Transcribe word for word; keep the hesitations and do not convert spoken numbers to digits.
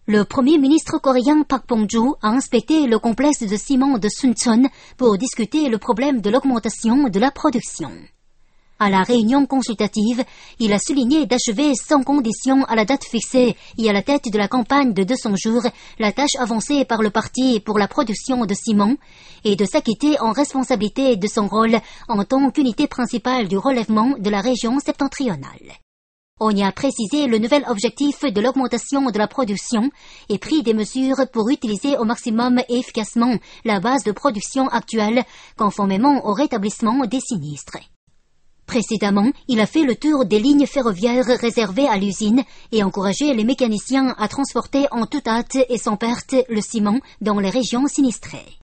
Le premier ministre coréen Park Bong-joo a inspecté le complexe de ciment de Suncheon pour discuter le problème de l'augmentation de la production. À la réunion consultative, il a souligné d'achever sans condition à la date fixée et à la tête de la campagne de deux cents jours la tâche avancée par le parti pour la production de ciment et de s'acquitter en responsabilité de son rôle en tant qu'unité principale du relèvement de la région septentrionale. On y a précisé le nouvel objectif de l'augmentation de la production et pris des mesures pour utiliser au maximum et efficacement la base de production actuelle conformément au rétablissement des sinistres. Précédemment, il a fait le tour des lignes ferroviaires réservées à l'usine et encouragé les mécaniciens à transporter en toute hâte et sans perte le ciment dans les régions sinistrées.